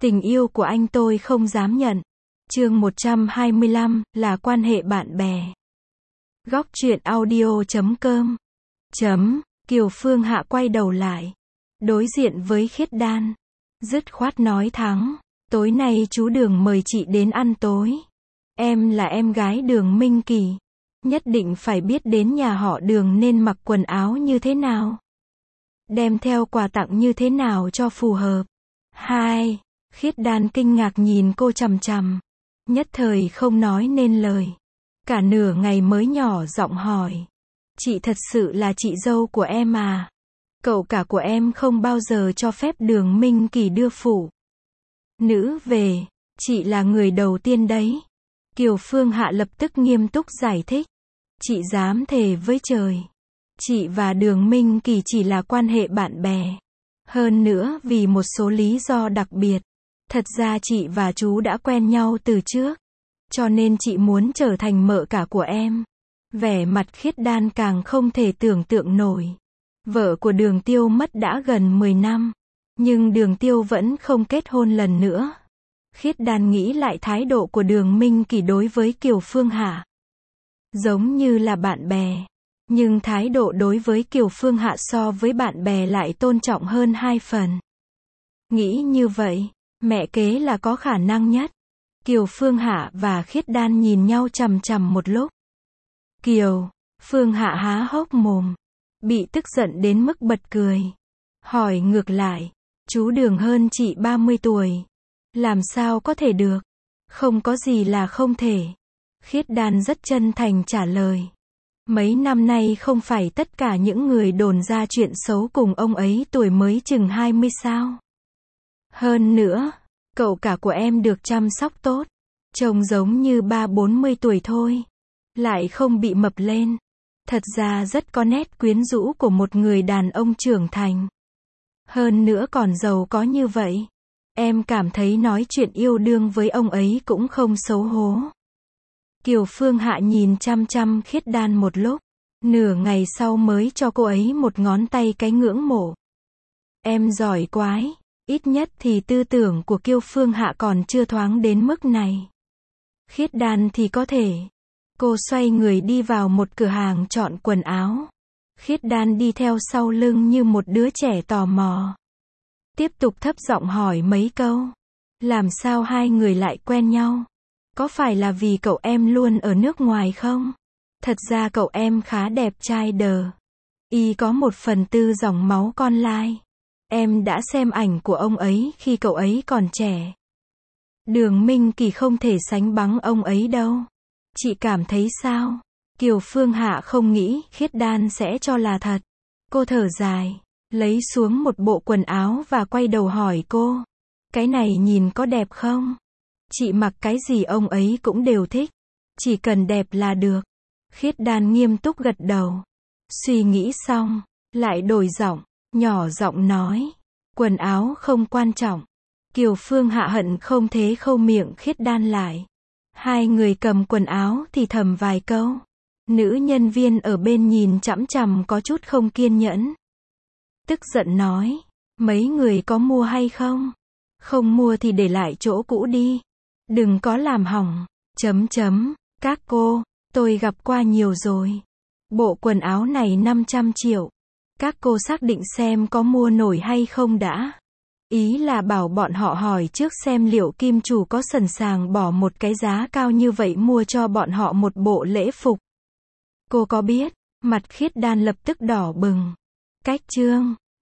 Tình yêu của anh tôi không dám nhận. Chương 125, là quan hệ bạn bè. Góc truyện audio.com. Kiều Phương Hạ quay đầu lại, đối diện với Khiết Đan, dứt khoát nói thẳng, tối nay chú Đường mời chị đến ăn tối. Em là em gái Đường Minh Kỳ, nhất định phải biết đến nhà họ Đường nên mặc quần áo như thế nào, đem theo quà tặng như thế nào cho phù hợp. Khiết Đan kinh ngạc nhìn cô chằm chằm, nhất thời không nói nên lời. Cả nửa ngày mới nhỏ giọng hỏi, chị thật sự là chị dâu của em à? Cậu cả của em không bao giờ cho phép Đường Minh Kỳ đưa phụ nữ về, chị là người đầu tiên đấy. Kiều Phương Hạ lập tức nghiêm túc giải thích, chị dám thề với trời, chị và Đường Minh Kỳ chỉ là quan hệ bạn bè. Hơn nữa vì một số lý do đặc biệt, thật ra chị và chú đã quen nhau từ trước, cho nên chị muốn trở thành mợ cả của em. Vẻ mặt Khiết Đan càng không thể tưởng tượng nổi. Vợ của Đường Tiêu mất đã gần 10 năm, nhưng Đường Tiêu vẫn không kết hôn lần nữa. Khiết Đan nghĩ lại thái độ của Đường Minh Kỳ đối với Kiều Phương Hạ, giống như là bạn bè, nhưng thái độ đối với Kiều Phương Hạ so với bạn bè lại tôn trọng hơn 2 phần. Nghĩ như vậy, mẹ kế là có khả năng nhất. Kiều Phương Hạ và Khiết Đan nhìn nhau chằm chằm một lúc. Kiều Phương Hạ há hốc mồm, bị tức giận đến mức bật cười. Hỏi ngược lại, chú Đường hơn chị 30 tuổi. Làm sao có thể được? Không có gì là không thể. Khiết Đan rất chân thành trả lời. Mấy năm nay không phải tất cả những người đồn ra chuyện xấu cùng ông ấy tuổi mới chừng 20 sao? Hơn nữa, cậu cả của em được chăm sóc tốt, trông giống như 30-40 tuổi thôi, lại không bị mập lên. Thật ra rất có nét quyến rũ của một người đàn ông trưởng thành. Hơn nữa còn giàu có như vậy, em cảm thấy nói chuyện yêu đương với ông ấy cũng không xấu hổ. Kiều Phương Hạ nhìn chăm chăm Khiết Đan một lúc, nửa ngày sau mới cho cô ấy một ngón tay cái ngưỡng mộ. Em giỏi quái, ít nhất thì tư tưởng của Kiều Phương Hạ còn chưa thoáng đến mức này. Khiết Đan thì có thể. Cô xoay người đi vào một cửa hàng chọn quần áo. Khiết Đan đi theo sau lưng như một đứa trẻ tò mò, tiếp tục thấp giọng hỏi mấy câu. Làm sao hai người lại quen nhau? Có phải là vì cậu em luôn ở nước ngoài không? Thật ra cậu em khá đẹp trai đờ. Y có 1/4 dòng máu con lai. Em đã xem ảnh của ông ấy khi cậu ấy còn trẻ. Đường Minh Kỳ không thể sánh bằng ông ấy đâu. Chị cảm thấy sao? Kiều Phương Hạ không nghĩ Khiết Đan sẽ cho là thật. Cô thở dài, lấy xuống một bộ quần áo và quay đầu hỏi cô. Cái này nhìn có đẹp không? Chị mặc cái gì ông ấy cũng đều thích. Chỉ cần đẹp là được. Khiết Đan nghiêm túc gật đầu. Suy nghĩ xong, lại đổi giọng, nhỏ giọng nói. Quần áo không quan trọng. Kiều Phương Hạ hận không thế khâu miệng Khiết Đan lại. Hai người cầm quần áo thì thầm vài câu. Nữ nhân viên ở bên nhìn chằm chằm có chút không kiên nhẫn. Tức giận nói, mấy người có mua hay không? Không mua thì để lại chỗ cũ đi. Đừng có làm hỏng. Các cô, tôi gặp qua nhiều rồi. Bộ quần áo này 500 triệu. Các cô xác định xem có mua nổi hay không đã. Ý là bảo bọn họ hỏi trước xem liệu kim chủ có sẵn sàng bỏ một cái giá cao như vậy mua cho bọn họ một bộ lễ phục. Cô có biết? Mặt Khiết Đan lập tức đỏ bừng. Cách trương.